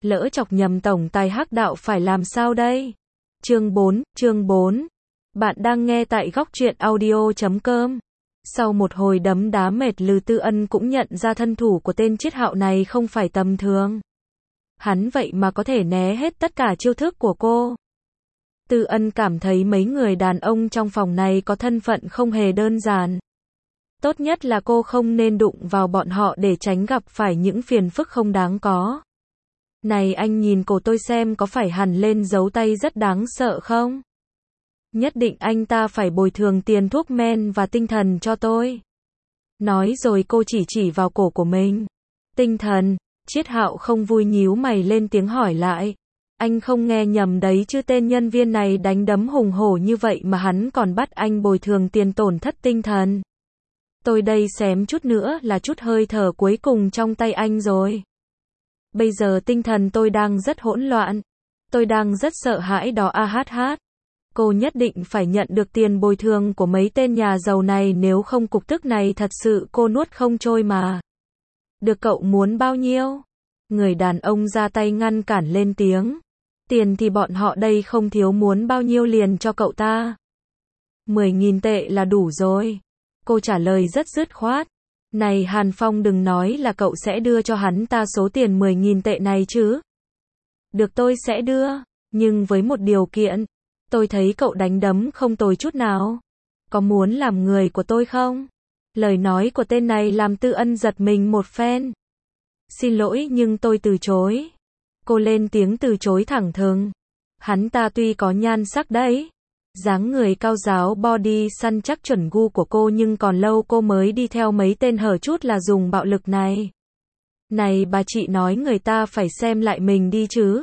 Lỡ chọc nhầm tổng tài Hắc Đạo phải làm sao đây? Chương 4. Bạn đang nghe tại góc truyện audio.com. Sau một hồi đấm đá mệt, Lư Tư Ân cũng nhận ra thân thủ của tên Chiết Hạo này không phải tầm thường. Hắn vậy mà có thể né hết tất cả chiêu thức của cô. Tư Ân cảm thấy mấy người đàn ông trong phòng này có thân phận không hề đơn giản. Tốt nhất là cô không nên đụng vào bọn họ để tránh gặp phải những phiền phức không đáng có. Này anh nhìn cổ tôi xem có phải hằn lên dấu tay rất đáng sợ không? Nhất định anh ta phải bồi thường tiền thuốc men và tinh thần cho tôi. Nói rồi cô chỉ vào cổ của mình. Tinh thần? Chiết Hạo không vui nhíu mày lên tiếng hỏi lại. Anh không nghe nhầm đấy chứ, tên nhân viên này đánh đấm hùng hổ như vậy mà hắn còn bắt anh bồi thường tiền tổn thất tinh thần. Tôi đây xém chút nữa là chút hơi thở cuối cùng trong tay anh rồi. Bây giờ tinh thần tôi đang rất hỗn loạn. Tôi đang rất sợ hãi đó AHH. Cô nhất định phải nhận được tiền bồi thường của mấy tên nhà giàu này, nếu không cục tức này thật sự cô nuốt không trôi mà. Được, cậu muốn bao nhiêu? Người đàn ông ra tay ngăn cản lên tiếng. Tiền thì bọn họ đây không thiếu, muốn bao nhiêu liền cho cậu ta. 10.000 tệ là đủ rồi. Cô trả lời rất dứt khoát. Này Hàn Phong, đừng nói là cậu sẽ đưa cho hắn ta số tiền 10.000 tệ này chứ. Được, tôi sẽ đưa, nhưng với một điều kiện. Tôi thấy cậu đánh đấm không tồi chút nào. Có muốn làm người của tôi không? Lời nói của tên này làm Tư Ân giật mình một phen. Xin lỗi nhưng tôi từ chối. Cô lên tiếng từ chối thẳng thừng. Hắn ta tuy có nhan sắc đấy, dáng người cao ráo, body săn chắc chuẩn gu của cô, nhưng còn lâu cô mới đi theo mấy tên hở chút là dùng bạo lực này. Này bà chị, nói người ta phải xem lại mình đi chứ.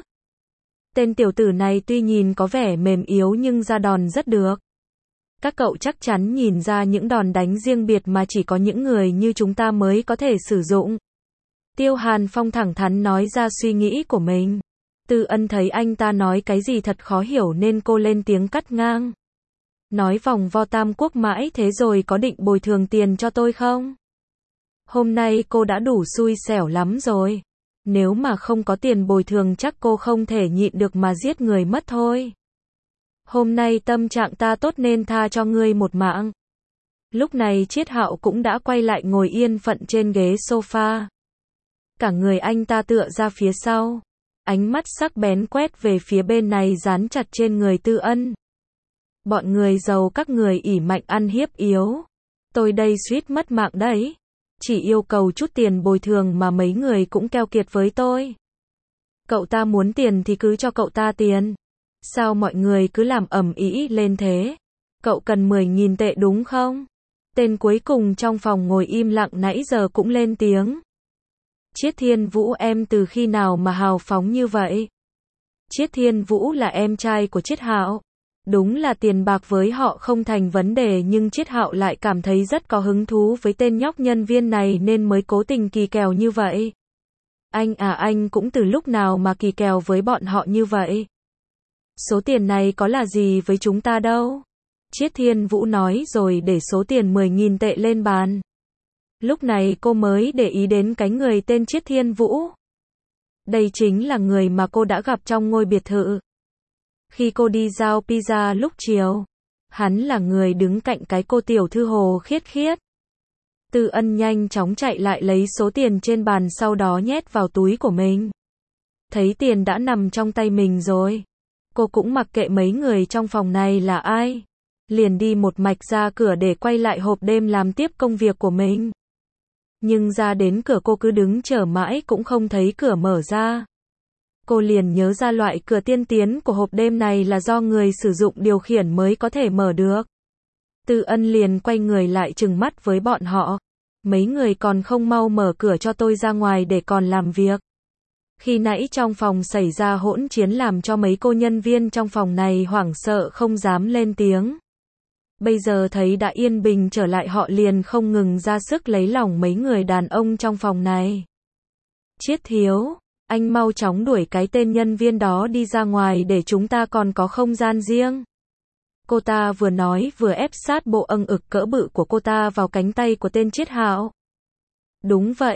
Tên tiểu tử này tuy nhìn có vẻ mềm yếu nhưng ra đòn rất được. Các cậu chắc chắn nhìn ra những đòn đánh riêng biệt mà chỉ có những người như chúng ta mới có thể sử dụng. Tiêu Hàn Phong thẳng thắn nói ra suy nghĩ của mình. Tư Ân thấy anh ta nói cái gì thật khó hiểu nên cô lên tiếng cắt ngang. Nói vòng vo Tam Quốc mãi thế rồi, có định bồi thường tiền cho tôi không? Hôm nay cô đã đủ xui xẻo lắm rồi. Nếu mà không có tiền bồi thường chắc cô không thể nhịn được mà giết người mất thôi. Hôm nay tâm trạng ta tốt nên tha cho ngươi một mạng. Lúc này Chiết Hạo cũng đã quay lại ngồi yên phận trên ghế sofa. Cả người anh ta tựa ra phía sau. Ánh mắt sắc bén quét về phía bên này, dán chặt trên người Tư Ân. Bọn người giàu các người ỷ mạnh ăn hiếp yếu. Tôi đây suýt mất mạng đấy. Chỉ yêu cầu chút tiền bồi thường mà mấy người cũng keo kiệt với tôi. Cậu ta muốn tiền thì cứ cho cậu ta tiền. Sao mọi người cứ làm ầm ĩ lên thế? Cậu cần 10.000 tệ đúng không? Tên cuối cùng trong phòng ngồi im lặng nãy giờ cũng lên tiếng. Chiết Thiên Vũ, em từ khi nào mà hào phóng như vậy? Chiết Thiên Vũ là em trai của Chiết Hạo. Đúng là tiền bạc với họ không thành vấn đề, nhưng Chiết Hạo lại cảm thấy rất có hứng thú với tên nhóc nhân viên này nên mới cố tình kỳ kèo như vậy. Anh cũng từ lúc nào mà kỳ kèo với bọn họ như vậy? Số tiền này có là gì với chúng ta đâu. Chiết Thiên Vũ nói rồi để số tiền 10.000 tệ lên bàn. Lúc này cô mới để ý đến cái người tên Chiết Thiên Vũ. Đây chính là người mà cô đã gặp trong ngôi biệt thự. Khi cô đi giao pizza lúc chiều, hắn là người đứng cạnh cái cô tiểu thư Hồ Khiết Khiết. Tư Ân nhanh chóng chạy lại lấy số tiền trên bàn, sau đó nhét vào túi của mình. Thấy tiền đã nằm trong tay mình rồi, cô cũng mặc kệ mấy người trong phòng này là ai, liền đi một mạch ra cửa để quay lại hộp đêm làm tiếp công việc của mình. Nhưng ra đến cửa cô cứ đứng chờ mãi cũng không thấy cửa mở ra. Cô liền nhớ ra loại cửa tiên tiến của hộp đêm này là do người sử dụng điều khiển mới có thể mở được. Tư Ân liền quay người lại trừng mắt với bọn họ. Mấy người còn không mau mở cửa cho tôi ra ngoài để còn làm việc. Khi nãy trong phòng xảy ra hỗn chiến làm cho mấy cô nhân viên trong phòng này hoảng sợ không dám lên tiếng. Bây giờ thấy đã yên bình trở lại, họ liền không ngừng ra sức lấy lòng mấy người đàn ông trong phòng này. Chiết thiếu, anh mau chóng đuổi cái tên nhân viên đó đi ra ngoài để chúng ta còn có không gian riêng. Cô ta vừa nói vừa ép sát bộ âng ực cỡ bự của cô ta vào cánh tay của tên Chiết Hạo. Đúng vậy,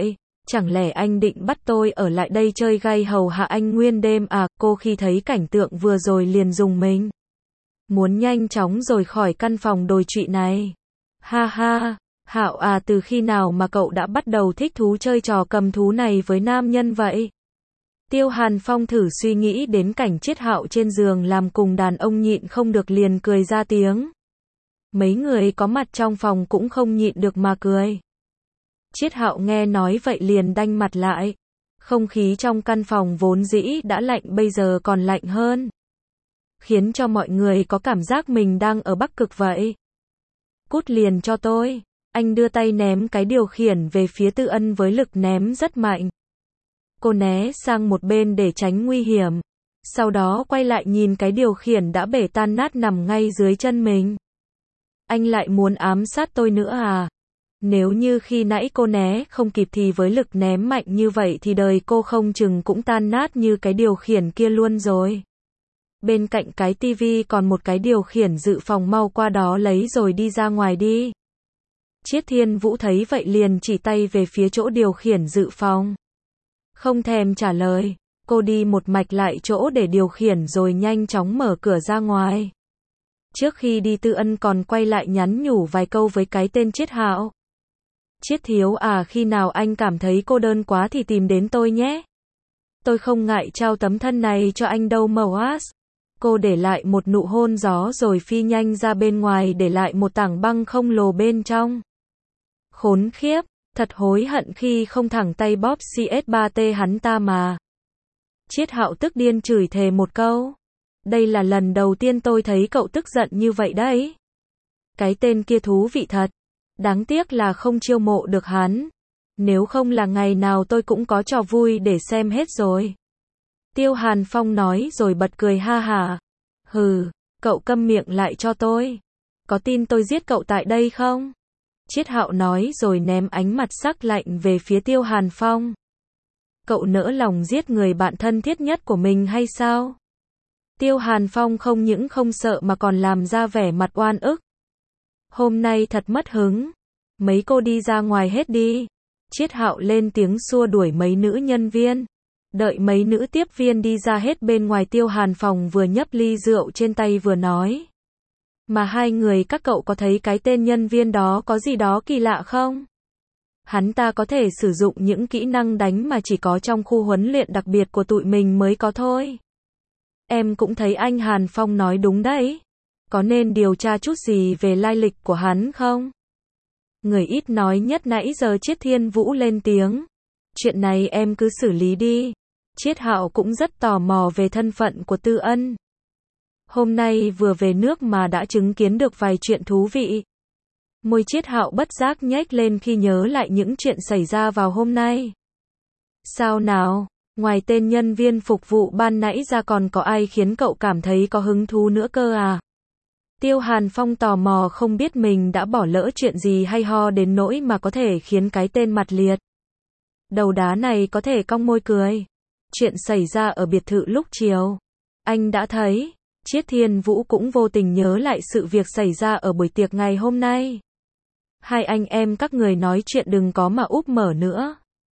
Chẳng lẽ anh định bắt tôi ở lại đây chơi gay hầu hạ anh nguyên đêm à? Cô khi thấy cảnh tượng vừa rồi liền rùng mình. Muốn nhanh chóng rời khỏi căn phòng đồi trụy này. Ha ha, Hạo à, từ khi nào mà cậu đã bắt đầu thích thú chơi trò cầm thú này với nam nhân vậy? Tiêu Hàn Phong thử suy nghĩ đến cảnh Chiết Hạo trên giường làm cùng đàn ông nhịn không được liền cười ra tiếng. Mấy người có mặt trong phòng cũng không nhịn được mà cười. Chiết Hạo nghe nói vậy liền đanh mặt lại. Không khí trong căn phòng vốn dĩ đã lạnh bây giờ còn lạnh hơn. Khiến cho mọi người có cảm giác mình đang ở Bắc Cực vậy. Cút liền cho tôi. Anh đưa tay ném cái điều khiển về phía Tư Ân với lực ném rất mạnh. Cô né sang một bên để tránh nguy hiểm. Sau đó quay lại nhìn cái điều khiển đã bể tan nát nằm ngay dưới chân mình. Anh lại muốn ám sát tôi nữa à? Nếu như khi nãy cô né không kịp thì với lực ném mạnh như vậy thì đời cô không chừng cũng tan nát như cái điều khiển kia luôn rồi. Bên cạnh cái tivi còn một cái điều khiển dự phòng, mau qua đó lấy rồi đi ra ngoài đi. Chiết Thiên Vũ thấy vậy liền chỉ tay về phía chỗ điều khiển dự phòng. Không thèm trả lời, cô đi một mạch lại chỗ để điều khiển rồi nhanh chóng mở cửa ra ngoài. Trước khi đi Tư Ân còn quay lại nhắn nhủ vài câu với cái tên Chiết Hạo. Chiết thiếu à, khi nào anh cảm thấy cô đơn quá thì tìm đến tôi nhé. Tôi không ngại trao tấm thân này cho anh đâu Moas. Cô để lại một nụ hôn gió rồi phi nhanh ra bên ngoài để lại một tảng băng không lồ bên trong. Khốn khiếp, thật hối hận khi không thẳng tay bóp CS3T hắn ta mà. Chiết Hạo tức điên chửi thề một câu. Đây là lần đầu tiên tôi thấy cậu tức giận như vậy đấy. Cái tên kia thú vị thật. Đáng tiếc là không chiêu mộ được hắn. Nếu không là ngày nào tôi cũng có trò vui để xem hết rồi. Tiêu Hàn Phong nói rồi bật cười ha hả. Hừ, cậu câm miệng lại cho tôi. Có tin tôi giết cậu tại đây không? Chiết Hạo nói rồi ném ánh mặt sắc lạnh về phía Tiêu Hàn Phong. Cậu nỡ lòng giết người bạn thân thiết nhất của mình hay sao? Tiêu Hàn Phong không những không sợ mà còn làm ra vẻ mặt oan ức. Hôm nay thật mất hứng. Mấy cô đi ra ngoài hết đi. Chiết Hạo lên tiếng xua đuổi mấy nữ nhân viên. Đợi mấy nữ tiếp viên đi ra hết bên ngoài, Tiêu Hàn Phong vừa nhấp ly rượu trên tay vừa nói. Mà hai người các cậu có thấy cái tên nhân viên đó có gì đó kỳ lạ không? Hắn ta có thể sử dụng những kỹ năng đánh mà chỉ có trong khu huấn luyện đặc biệt của tụi mình mới có thôi. Em cũng thấy anh Hàn Phong nói đúng đấy. Có nên điều tra chút gì về lai lịch của hắn không? Người ít nói nhất nãy giờ Chiết Thiên Vũ lên tiếng. Chuyện này em cứ xử lý đi. Chiết Hạo cũng rất tò mò về thân phận của Tư Ân. Hôm nay vừa về nước mà đã chứng kiến được vài chuyện thú vị. Môi Chiết Hạo bất giác nhếch lên khi nhớ lại những chuyện xảy ra vào hôm nay. Sao nào, ngoài tên nhân viên phục vụ ban nãy ra còn có ai khiến cậu cảm thấy có hứng thú nữa cơ à? Tiêu Hàn Phong tò mò không biết mình đã bỏ lỡ chuyện gì hay ho đến nỗi mà có thể khiến cái tên mặt liệt đầu đá này có thể cong môi cười. Chuyện xảy ra ở biệt thự lúc chiều. Anh đã thấy. Chiết Thiên Vũ cũng vô tình nhớ lại sự việc xảy ra ở buổi tiệc ngày hôm nay. Hai anh em các người nói chuyện đừng có mà úp mở nữa.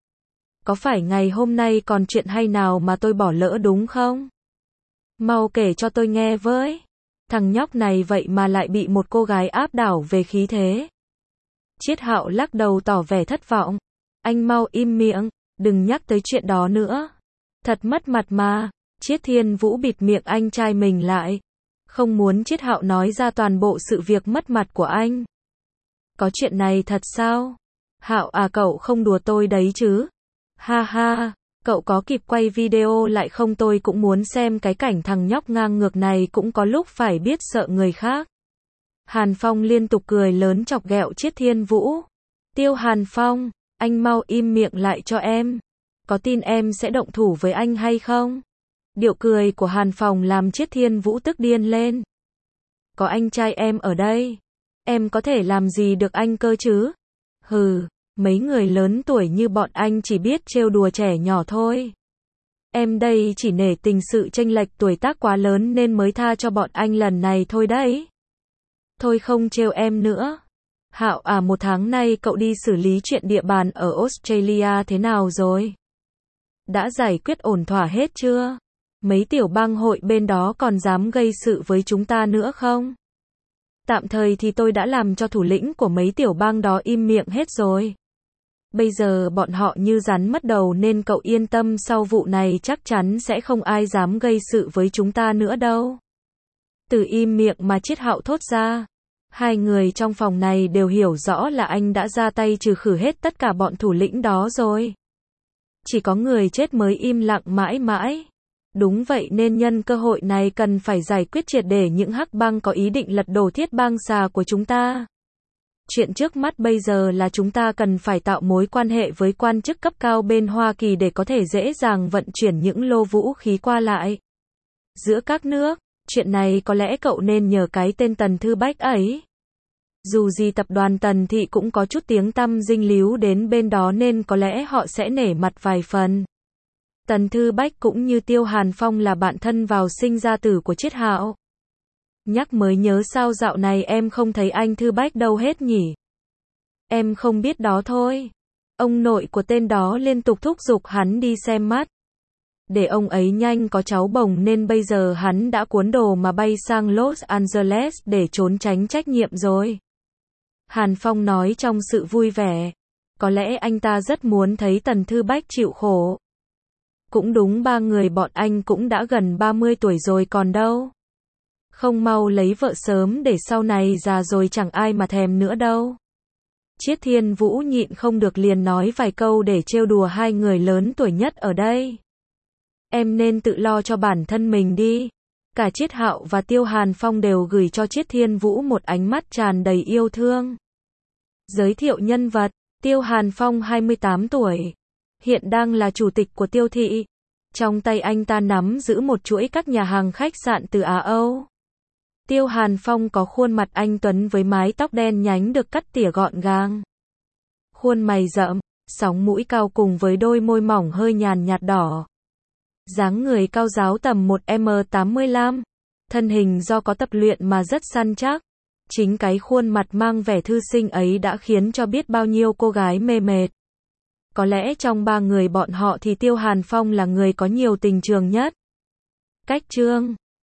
Có phải ngày hôm nay còn chuyện hay nào mà tôi bỏ lỡ đúng không? Mau kể cho tôi nghe với. Thằng nhóc này vậy mà lại bị một cô gái áp đảo về khí thế. Chiết Hạo lắc đầu tỏ vẻ thất vọng. Anh mau im miệng, đừng nhắc tới chuyện đó nữa. Thật mất mặt mà. Chiết Thiên Vũ bịt miệng anh trai mình lại. Không muốn Chiết Hạo nói ra toàn bộ sự việc mất mặt của anh. Có chuyện này thật sao? Hạo à, cậu không đùa tôi đấy chứ? Ha ha, cậu có kịp quay video lại không, tôi cũng muốn xem cái cảnh thằng nhóc ngang ngược này cũng có lúc phải biết sợ người khác. Hàn Phong liên tục cười lớn chọc ghẹo Chiết Thiên Vũ. Tiêu Hàn Phong, anh mau im miệng lại cho em. Có tin em sẽ động thủ với anh hay không? Điệu cười của Hàn Phong làm Chiết Thiên Vũ tức điên lên. Có anh trai em ở đây. Em có thể làm gì được anh cơ chứ? Hừ, mấy người lớn tuổi như bọn anh chỉ biết trêu đùa trẻ nhỏ thôi. Em đây chỉ nể tình sự chênh lệch tuổi tác quá lớn nên mới tha cho bọn anh lần này thôi đấy. Thôi không trêu em nữa. Hạo à, 1 tháng nay cậu đi xử lý chuyện địa bàn ở Australia thế nào rồi? Đã giải quyết ổn thỏa hết chưa? Mấy tiểu bang hội bên đó còn dám gây sự với chúng ta nữa không? Tạm thời thì tôi đã làm cho thủ lĩnh của mấy tiểu bang đó im miệng hết rồi. Bây giờ bọn họ như rắn mất đầu nên cậu yên tâm, sau vụ này chắc chắn sẽ không ai dám gây sự với chúng ta nữa đâu. Từ im miệng mà Chiết Hạo thốt ra. Hai người trong phòng này đều hiểu rõ là anh đã ra tay trừ khử hết tất cả bọn thủ lĩnh đó rồi. Chỉ có người chết mới im lặng mãi mãi. Đúng vậy, nên nhân cơ hội này cần phải giải quyết triệt để những hắc bang có ý định lật đổ Thiết Bang Xà của chúng ta. Chuyện trước mắt bây giờ là chúng ta cần phải tạo mối quan hệ với quan chức cấp cao bên Hoa Kỳ để có thể dễ dàng vận chuyển những lô vũ khí qua lại giữa các nước. Chuyện này có lẽ cậu nên nhờ cái tên Tần Thư Bách ấy. Dù gì tập đoàn Tần Thị cũng có chút tiếng tăm dinh líu đến bên đó nên có lẽ họ sẽ nể mặt vài phần. Tần Thư Bách cũng như Tiêu Hàn Phong là bạn thân vào sinh ra tử của Chiết Hạo. Nhắc mới nhớ, sao dạo này em không thấy anh Thư Bách đâu hết nhỉ? Em không biết đó thôi. Ông nội của tên đó liên tục thúc giục hắn đi xem mắt. Để ông ấy nhanh có cháu bồng nên bây giờ hắn đã cuốn đồ mà bay sang Los Angeles để trốn tránh trách nhiệm rồi. Hàn Phong nói trong sự vui vẻ. Có lẽ anh ta rất muốn thấy Tần Thư Bách chịu khổ. Cũng đúng, 3 người bọn anh cũng đã gần 30 tuổi rồi còn đâu. Không mau lấy vợ sớm để sau này già rồi chẳng ai mà thèm nữa đâu. Chiết Thiên Vũ nhịn không được liền nói vài câu để trêu đùa hai người lớn tuổi nhất ở đây. Em nên tự lo cho bản thân mình đi. Cả Chiết Hạo và Tiêu Hàn Phong đều gửi cho Chiết Thiên Vũ một ánh mắt tràn đầy yêu thương. Giới thiệu nhân vật, Tiêu Hàn Phong 28 tuổi. Hiện đang là chủ tịch của Tiêu Thị. Trong tay anh ta nắm giữ một chuỗi các nhà hàng khách sạn từ Á Âu. Tiêu Hàn Phong có khuôn mặt anh tuấn với mái tóc đen nhánh được cắt tỉa gọn gàng. Khuôn mày rậm, sóng mũi cao cùng với đôi môi mỏng hơi nhàn nhạt đỏ. Dáng người cao ráo tầm 1m85. Thân hình do có tập luyện mà rất săn chắc. Chính cái khuôn mặt mang vẻ thư sinh ấy đã khiến cho biết bao nhiêu cô gái mê mệt. Có lẽ trong 3 người bọn họ thì Tiêu Hàn Phong là người có nhiều tình trường nhất. Cách chương